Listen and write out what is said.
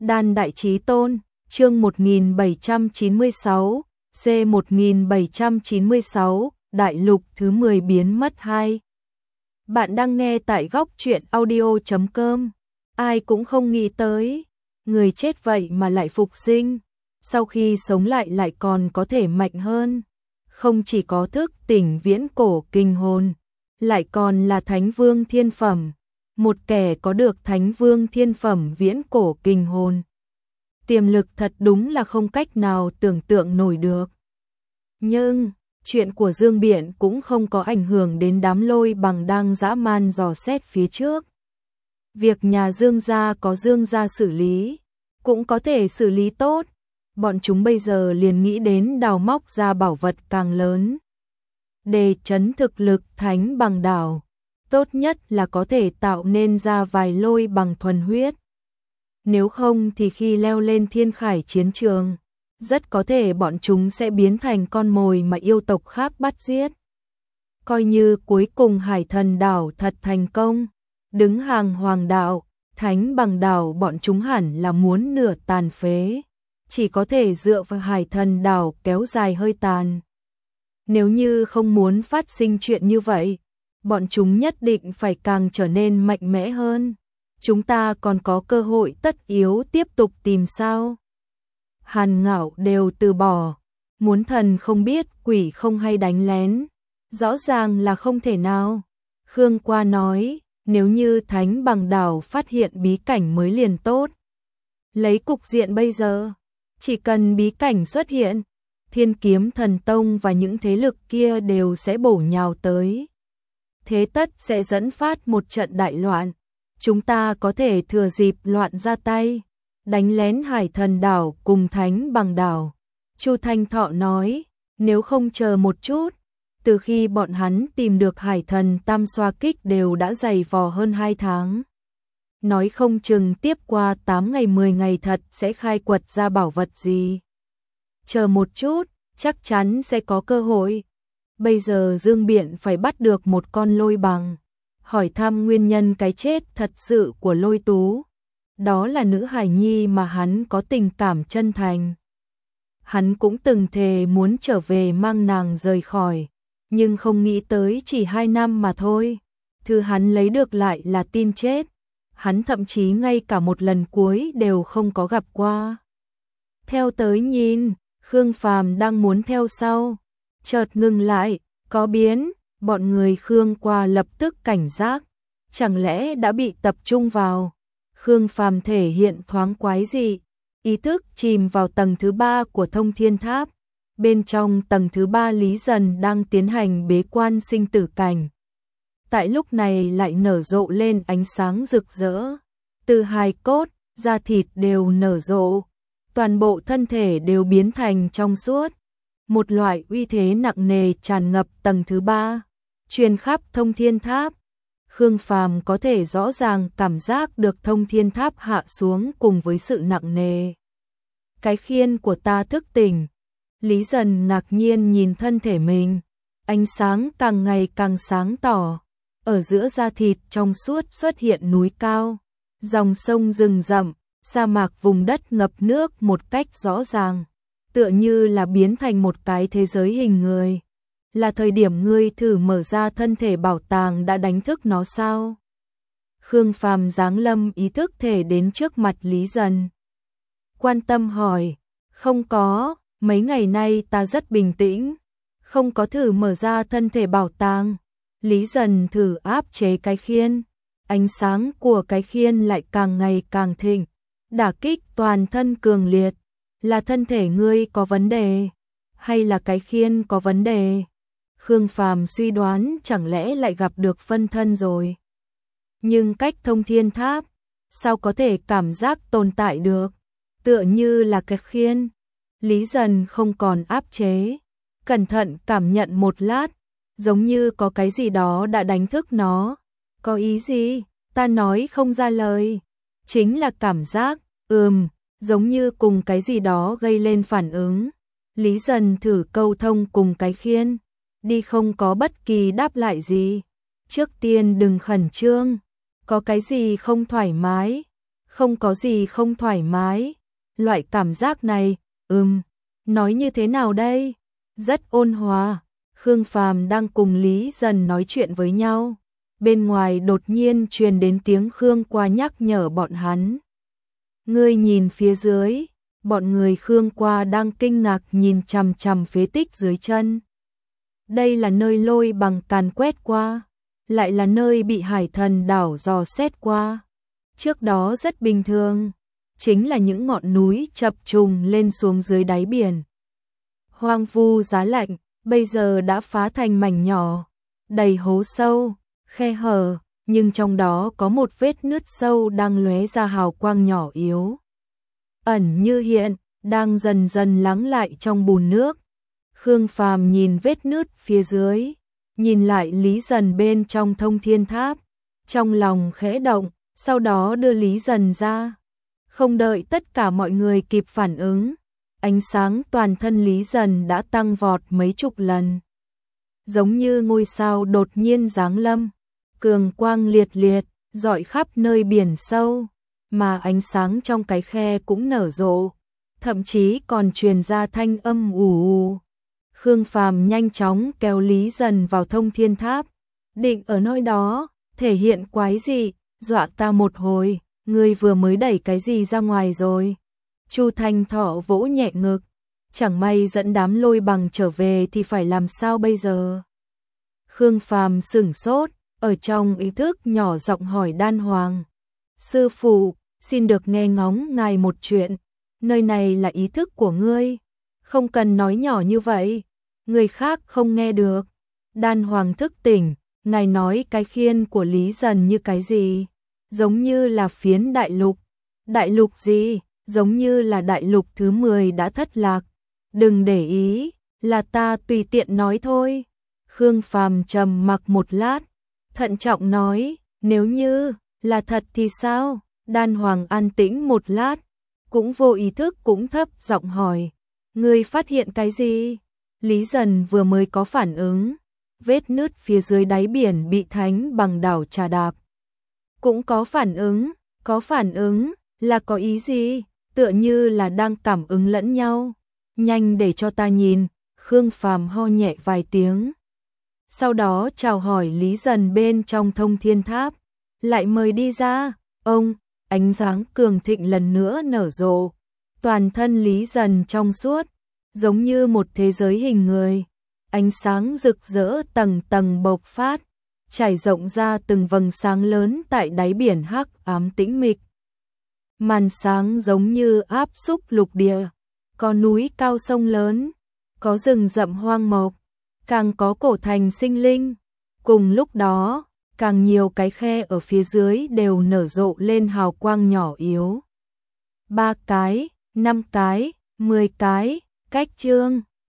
Đan Đại Chí Tôn, chương 1796, C1796, Đại Lục thứ 10 biến mất 2. Bạn đang nghe tại góc truyện audio.com. Ai cũng không nghĩ tới, người chết vậy mà lại phục sinh, sau khi sống lại còn có thể mạnh hơn. Không chỉ có thức tỉnh viễn cổ kinh hồn, lại còn là Thánh Vương Thiên Phẩm. Một kẻ có được Thánh Vương Thiên Phẩm viễn cổ kinh hồn, tiềm lực thật đúng là không cách nào tưởng tượng nổi được. Nhưng chuyện của Dương Biện cũng không có ảnh hưởng đến đám Lôi Bằng đang dã man dò xét phía trước. Việc nhà Dương gia có Dương gia xử lý, cũng có thể xử lý tốt. Bọn chúng bây giờ liền nghĩ đến đào móc ra bảo vật càng lớn, để trấn thực lực Thánh Bằng đảo. Tốt nhất là có thể tạo nên ra vài Lôi Bằng thuần huyết. Nếu không thì khi leo lên thiên khải chiến trường, rất có thể bọn chúng sẽ biến thành con mồi mà yêu tộc khác bắt giết. Coi như cuối cùng Hải Thần đảo thật thành công, đứng hàng hoàng đạo, Thánh Bằng đảo bọn chúng hẳn là muốn nửa tàn phế, chỉ có thể dựa vào Hải Thần đảo kéo dài hơi tàn. Nếu như không muốn phát sinh chuyện như vậy, bọn chúng nhất định phải càng trở nên mạnh mẽ hơn. Chúng ta còn có cơ hội tất yếu tiếp tục tìm sao? Hàn Ngạo đều từ bỏ, muốn thần không biết quỷ không hay đánh lén, rõ ràng là không thể nào. Khương Qua nói, nếu như Thánh Bằng đảo phát hiện bí cảnh mới liền tốt. Lấy cục diện bây giờ, chỉ cần bí cảnh xuất hiện, Thiên Kiếm Thần Tông và những thế lực kia đều sẽ bổ nhào tới. Thế tất sẽ dẫn phát một trận đại loạn. Chúng ta có thể thừa dịp loạn ra tay, đánh lén Hải Thần đảo cùng Thánh Bằng đảo. Chu Thanh Thọ nói, nếu không chờ một chút, từ khi bọn hắn tìm được Hải Thần tam xoa kích đều đã dày vò hơn 2 tháng. Nói không chừng tiếp qua 8 ngày 10 ngày thật sẽ khai quật ra bảo vật gì. Chờ một chút, chắc chắn sẽ có cơ hội. Bây giờ Dương Biện phải bắt được một con Lôi Bằng, hỏi thăm nguyên nhân cái chết thật sự của Lôi Tú. Đó là nữ hài nhi mà hắn có tình cảm chân thành. Hắn cũng từng thề muốn trở về mang nàng rời khỏi, nhưng không nghĩ tới chỉ 2 năm mà thôi. Thứ hắn lấy được lại là tin chết. Hắn thậm chí ngay cả một lần cuối đều không có gặp qua. Theo tới nhìn, Khương Phàm đang muốn theo sau, chợt ngừng lại, có biến. Bọn người Khương Qua lập tức cảnh giác, chẳng lẽ đã bị tập trung vào. Khương Phàm thể hiện thoáng quái dị, ý thức chìm vào tầng thứ 3 của Thông Thiên Tháp. Bên trong tầng thứ 3 Lý Dần đang tiến hành bế quan sinh tử cảnh. Tại lúc này lại nở rộ lên ánh sáng rực rỡ, từ hài cốt, da thịt đều nở rộ, toàn bộ thân thể đều biến thành trong suốt. Một loại uy thế nặng nề tràn ngập tầng thứ 3, truyền khắp Thông Thiên Tháp. Khương Phàm có thể rõ ràng cảm giác được Thông Thiên Tháp hạ xuống cùng với sự nặng nề. Cái khiên của ta thức tỉnh. Lý Dần ngạc nhiên nhìn thân thể mình, ánh sáng càng ngày càng sáng tỏ. Ở giữa da thịt trong suốt xuất hiện núi cao, dòng sông rừng rậm, sa mạc vùng đất ngập nước một cách rõ ràng, tựa như là biến thành một cái thế giới hình người. Là thời điểm ngươi thử mở ra thân thể bảo tàng đã đánh thức nó sao? Khương Phàm giáng lâm ý thức thể đến trước mặt Lý Dần, quan tâm hỏi. Không có, mấy ngày nay ta rất bình tĩnh, không có thử mở ra thân thể bảo tàng. Lý Dần thử áp chế cái khiên, ánh sáng của cái khiên lại càng ngày càng thịnh, đả kích toàn thân cường liệt. Là thân thể ngươi có vấn đề, hay là cái khiên có vấn đề? Khương Phàm suy đoán chẳng lẽ lại gặp được phân thân rồi. Nhưng cách Thông Thiên Tháp, sao có thể cảm giác tồn tại được? Tựa như là cái khiên. Lý Dần không còn áp chế, cẩn thận cảm nhận một lát, giống như có cái gì đó đã đánh thức nó. Có ý gì? Ta nói không ra lời. Chính là cảm giác, giống như cùng cái gì đó gây lên phản ứng. Lý Dần thử câu thông cùng cái khiên, đi không có bất kỳ đáp lại gì. Trước tiên đừng khẩn trương, có cái gì không thoải mái? không có gì không thoải mái. Loại cảm giác này, nói như thế nào đây? Rất ôn hòa. Khương Phàm đang cùng Lý Dần nói chuyện với nhau. Bên ngoài đột nhiên truyền đến tiếng Khương Qua nhắc nhở bọn hắn. Ngươi nhìn phía dưới, bọn người Khương Qua đang kinh ngạc nhìn chằm chằm phế tích dưới chân. Đây là nơi lôi bằng càn quét qua, lại là nơi bị hải thần đảo dò xét qua. Trước đó rất bình thường, chính là những ngọn núi chập trùng lên xuống dưới đáy biển. Hoang vu giá lạnh, bây giờ đã phá thành mảnh nhỏ, đầy hố sâu, khe hở, nhưng trong đó có một vết nứt sâu đang lóe ra hào quang nhỏ yếu. Ẩn như hiện, đang dần dần lắng lại trong bùn nước. Khương Phàm nhìn vết nứt phía dưới, nhìn lại Lý Dần bên trong Thông Thiên Tháp, trong lòng khẽ động, sau đó đưa Lý Dần ra. Không đợi tất cả mọi người kịp phản ứng, ánh sáng toàn thân Lý Dần đã tăng vọt mấy chục lần. Giống như ngôi sao đột nhiên giáng lâm, cường quang liệt liệt, rọi khắp nơi biển sâu, mà ánh sáng trong cái khe cũng nở rộ, thậm chí còn truyền ra thanh âm ù ù. Khương Phàm nhanh chóng kéo Lý Dần vào Thông Thiên Tháp, định ở nơi đó, thể hiện quái dị, dọa ta một hồi, ngươi vừa mới đẩy cái gì ra ngoài rồi. Chu Thanh Thọ vỗ nhẹ ngực, chẳng may dẫn đám lôi bằng trở về thì phải làm sao bây giờ. Khương Phàm sửng sốt, ở trong ý thức nhỏ giọng hỏi Đan Hoàng. Sư phụ, xin được nghe ngóng ngài một chuyện, nơi này là ý thức của ngươi, không cần nói nhỏ như vậy, người khác không nghe được. Đan Hoàng thức tỉnh, ngài nói cái khiên của Lý Dần như cái gì? Giống như là phiến đại lục. Đại lục gì? Giống như là đại lục thứ 10 đã thất lạc. Đừng để ý, là ta tùy tiện nói thôi. Khương Phàm trầm mặc một lát, thận trọng nói, nếu như là thật thì sao? Đan Hoàng an tĩnh một lát, cũng vô ý thức cũng thấp giọng hỏi, ngươi phát hiện cái gì? Lý Dần vừa mới có phản ứng, vết nứt phía dưới đáy biển bị Thánh Bằng đảo trà đạp. Cũng có phản ứng, là có ý gì? Tựa như là đang cảm ứng lẫn nhau. Nhanh để cho ta nhìn. Khương Phàm ho nhẹ vài tiếng, sau đó chào hỏi Lý Dần bên trong Thông Thiên Tháp, lại mời đi ra. Ông, ánh sáng cường thịnh lần nữa nở rộ, toàn thân Lý Dần trong suốt, giống như một thế giới hình người. Ánh sáng rực rỡ tầng tầng bộc phát, trải rộng ra từng vầng sáng lớn tại đáy biển hắc ám tĩnh mịch. Màn sáng giống như áp xúc lục địa, có núi cao sông lớn, có rừng rậm hoang mộc, càng có cổ thành sinh linh. Cùng lúc đó, càng nhiều cái khe ở phía dưới đều nở rộ lên hào quang nhỏ yếu. 3 cái, 5 cái, 10 cái, cách chương.